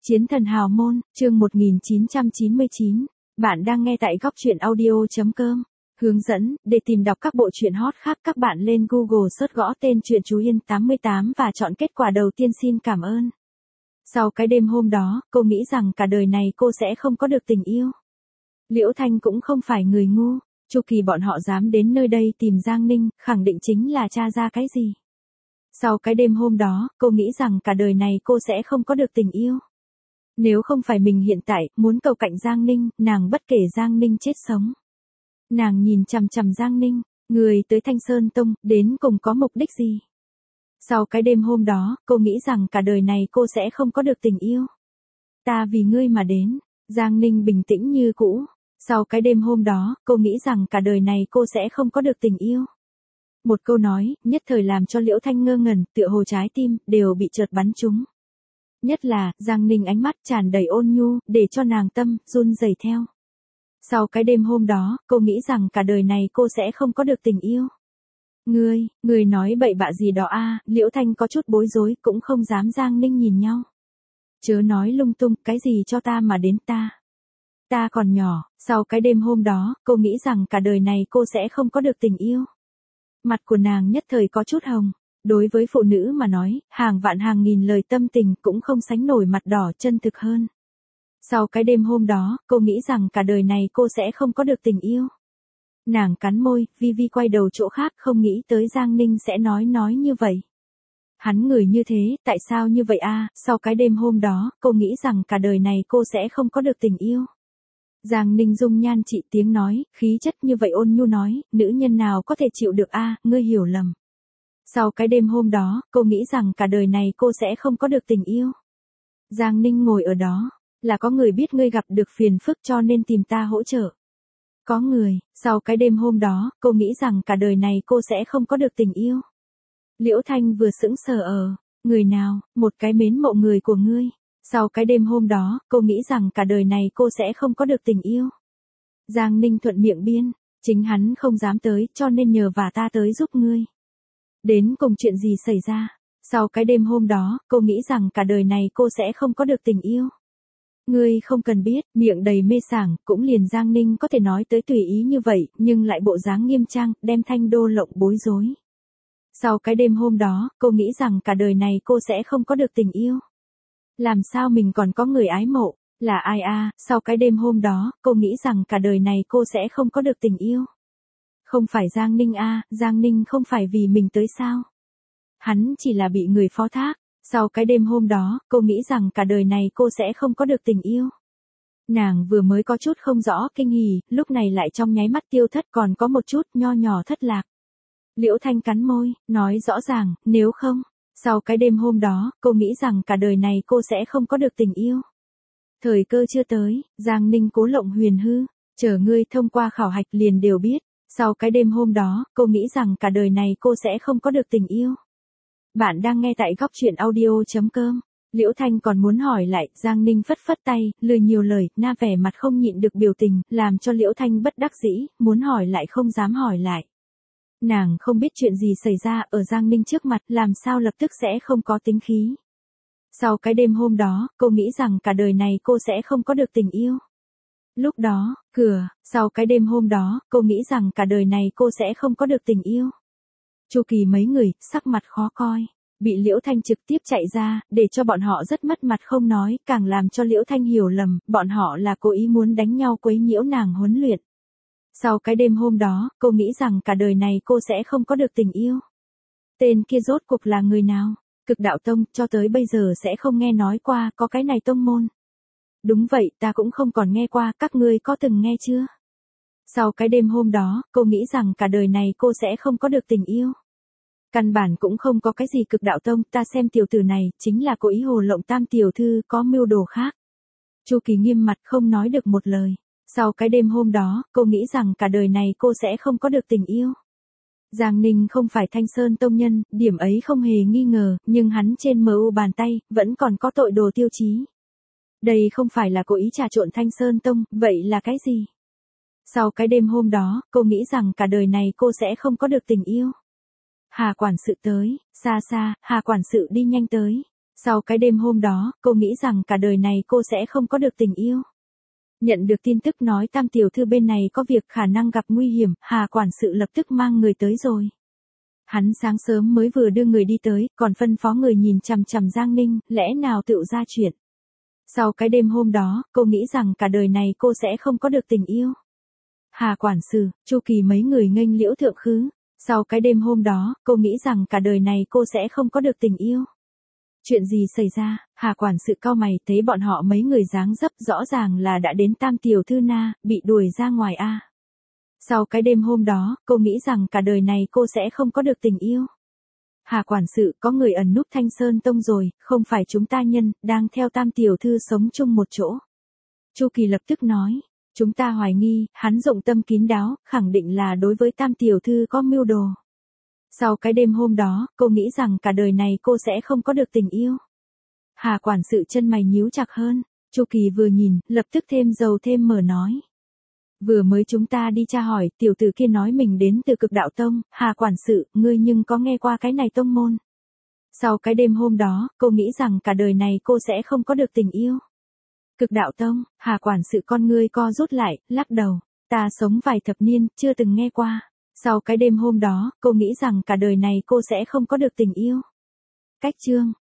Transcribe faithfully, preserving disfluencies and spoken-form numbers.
Chiến thần hào môn, chương một nghìn chín trăm chín mươi chín. Bạn đang nghe tại góc truyện audio.com. Hướng dẫn, để tìm đọc các bộ truyện hot khác các bạn lên Google search gõ tên truyện Chú Yên tám mươi tám và chọn kết quả đầu tiên xin cảm ơn. Sau cái đêm hôm đó, cô nghĩ rằng cả đời này cô sẽ không có được tình yêu. Liễu Thanh cũng không phải người ngu, Chu Kỳ bọn họ dám đến nơi đây tìm Giang Ninh, khẳng định chính là tra ra cái gì. Sau cái đêm hôm đó, cô nghĩ rằng cả đời này cô sẽ không có được tình yêu. Nếu không phải mình hiện tại muốn cầu cạnh Giang Ninh, nàng bất kể Giang Ninh chết sống. Nàng nhìn chằm chằm Giang Ninh, người tới Thanh Sơn Tông, đến cùng có mục đích gì? Sau cái đêm hôm đó, cô nghĩ rằng cả đời này cô sẽ không có được tình yêu. Ta vì ngươi mà đến, Giang Ninh bình tĩnh như cũ. Sau cái đêm hôm đó, cô nghĩ rằng cả đời này cô sẽ không có được tình yêu. Một câu nói, nhất thời làm cho Liễu Thanh ngơ ngẩn, tựa hồ trái tim, đều bị chợt bắn trúng. Nhất là, Giang Ninh ánh mắt tràn đầy ôn nhu, để cho nàng tâm, run rẩy theo. Sau cái đêm hôm đó, cô nghĩ rằng cả đời này cô sẽ không có được tình yêu. Ngươi, ngươi nói bậy bạ gì đó a? Liễu Thanh có chút bối rối, cũng không dám Giang Ninh nhìn nhau. Chớ nói lung tung, cái gì cho ta mà đến ta. Ta còn nhỏ, sau cái đêm hôm đó, cô nghĩ rằng cả đời này cô sẽ không có được tình yêu. Mặt của nàng nhất thời có chút hồng. Đối với phụ nữ mà nói, hàng vạn hàng nghìn lời tâm tình cũng không sánh nổi mặt đỏ chân thực hơn. Sau cái đêm hôm đó, cô nghĩ rằng cả đời này cô sẽ không có được tình yêu. Nàng cắn môi, Vi Vi quay đầu chỗ khác không nghĩ tới Giang Ninh sẽ nói nói như vậy. Hắn người như thế, tại sao như vậy a? Sau cái đêm hôm đó, cô nghĩ rằng cả đời này cô sẽ không có được tình yêu. Giang Ninh dung nhan trị tiếng nói, khí chất như vậy ôn nhu nói, nữ nhân nào có thể chịu được a? Ngươi hiểu lầm. Sau cái đêm hôm đó, cô nghĩ rằng cả đời này cô sẽ không có được tình yêu. Giang Ninh ngồi ở đó, là có người biết ngươi gặp được phiền phức cho nên tìm ta hỗ trợ. Có người, sau cái đêm hôm đó, cô nghĩ rằng cả đời này cô sẽ không có được tình yêu. Liễu Thanh vừa sững sờ ở, người nào, một cái mến mộ người của ngươi. Sau cái đêm hôm đó, cô nghĩ rằng cả đời này cô sẽ không có được tình yêu. Giang Ninh thuận miệng biên, chính hắn không dám tới cho nên nhờ và ta tới giúp ngươi. Đến cùng chuyện gì xảy ra? Sau cái đêm hôm đó, cô nghĩ rằng cả đời này cô sẽ không có được tình yêu. Ngươi không cần biết, miệng đầy mê sảng, cũng liền Giang Ninh có thể nói tới tùy ý như vậy, nhưng lại bộ dáng nghiêm trang, đem Thanh Đô Lộng bối rối. Sau cái đêm hôm đó, cô nghĩ rằng cả đời này cô sẽ không có được tình yêu. Làm sao mình còn có người ái mộ, là ai a? Sau cái đêm hôm đó, cô nghĩ rằng cả đời này cô sẽ không có được tình yêu. Không phải Giang Ninh a, Giang Ninh không phải vì mình tới sao? Hắn chỉ là bị người phó thác. Sau cái đêm hôm đó, cô nghĩ rằng cả đời này cô sẽ không có được tình yêu. Nàng vừa mới có chút không rõ kinh hỉ, lúc này lại trong nháy mắt tiêu thất còn có một chút nho nhỏ thất lạc. Liễu Thanh cắn môi, nói rõ ràng, nếu không, sau cái đêm hôm đó, cô nghĩ rằng cả đời này cô sẽ không có được tình yêu. Thời cơ chưa tới, Giang Ninh cố lộng huyền hư, chờ ngươi thông qua khảo hạch liền đều biết. Sau cái đêm hôm đó, cô nghĩ rằng cả đời này cô sẽ không có được tình yêu. Bạn đang nghe tại góc truyện audio.com. Liễu Thanh còn muốn hỏi lại, Giang Ninh phất phất tay, lười nhiều lời, na vẻ mặt không nhịn được biểu tình, làm cho Liễu Thanh bất đắc dĩ, muốn hỏi lại không dám hỏi lại. Nàng không biết chuyện gì xảy ra ở Giang Ninh trước mặt, làm sao lập tức sẽ không có tính khí. Sau cái đêm hôm đó, cô nghĩ rằng cả đời này cô sẽ không có được tình yêu. Lúc đó, cửa, sau cái đêm hôm đó, cô nghĩ rằng cả đời này cô sẽ không có được tình yêu. Chu Kỳ mấy người, sắc mặt khó coi, bị Liễu Thanh trực tiếp chạy ra, để cho bọn họ rất mất mặt không nói, càng làm cho Liễu Thanh hiểu lầm, bọn họ là cố ý muốn đánh nhau quấy nhiễu nàng huấn luyện. Sau cái đêm hôm đó, cô nghĩ rằng cả đời này cô sẽ không có được tình yêu. Tên kia rốt cuộc là người nào? Cực Đạo Tông, cho tới bây giờ sẽ không nghe nói qua, có cái này tông môn. Đúng vậy, ta cũng không còn nghe qua, các ngươi có từng nghe chưa? Sau cái đêm hôm đó, cô nghĩ rằng cả đời này cô sẽ không có được tình yêu. Căn bản cũng không có cái gì Cực Đạo Tông, ta xem tiểu tử này, chính là cố ý hồ lộng Tam tiểu thư, có mưu đồ khác. Chu Kỳ nghiêm mặt không nói được một lời. Sau cái đêm hôm đó, cô nghĩ rằng cả đời này cô sẽ không có được tình yêu. Giang Ninh không phải Thanh Sơn Tông nhân, điểm ấy không hề nghi ngờ, nhưng hắn trên mờ u bàn tay, vẫn còn có tội đồ tiêu chí. Đây không phải là cố ý trà trộn Thanh Sơn Tông, vậy là cái gì? Sau cái đêm hôm đó, cô nghĩ rằng cả đời này cô sẽ không có được tình yêu. Hà quản sự tới, xa xa, Hà quản sự đi nhanh tới. Sau cái đêm hôm đó, cô nghĩ rằng cả đời này cô sẽ không có được tình yêu. Nhận được tin tức nói Tam tiểu thư bên này có việc khả năng gặp nguy hiểm, Hà quản sự lập tức mang người tới rồi. Hắn sáng sớm mới vừa đưa người đi tới, còn phân phó người nhìn chằm chằm Giang Ninh, lẽ nào tựu ra chuyện. Sau cái đêm hôm đó, cô nghĩ rằng cả đời này cô sẽ không có được tình yêu. Hà quản sự, Chu Kỳ mấy người nghênh liễu thượng khứ. Sau cái đêm hôm đó, cô nghĩ rằng cả đời này cô sẽ không có được tình yêu. Chuyện gì xảy ra? Hà quản sự cau mày thấy bọn họ mấy người dáng dấp rõ ràng là đã đến Tam tiểu thư na, bị đuổi ra ngoài a. Sau cái đêm hôm đó, cô nghĩ rằng cả đời này cô sẽ không có được tình yêu. Hà quản sự, có người ẩn núp Thanh Sơn Tông rồi, không phải chúng ta nhân, đang theo Tam tiểu thư sống chung một chỗ. Chu Kỳ lập tức nói, chúng ta hoài nghi, hắn dụng tâm kín đáo, khẳng định là đối với Tam tiểu thư có mưu đồ. Sau cái đêm hôm đó, cô nghĩ rằng cả đời này cô sẽ không có được tình yêu. Hà quản sự chân mày nhíu chặt hơn, Chu Kỳ vừa nhìn, lập tức thêm dầu thêm mỡ nói. Vừa mới chúng ta đi tra hỏi, tiểu tử kia nói mình đến từ Cực Đạo Tông, Hà quản sự, ngươi nhưng có nghe qua cái này tông môn. Sau cái đêm hôm đó, cô nghĩ rằng cả đời này cô sẽ không có được tình yêu. Cực Đạo Tông, Hà quản sự con ngươi co rút lại, lắc đầu, ta sống vài thập niên, chưa từng nghe qua. Sau cái đêm hôm đó, cô nghĩ rằng cả đời này cô sẽ không có được tình yêu. Cách chương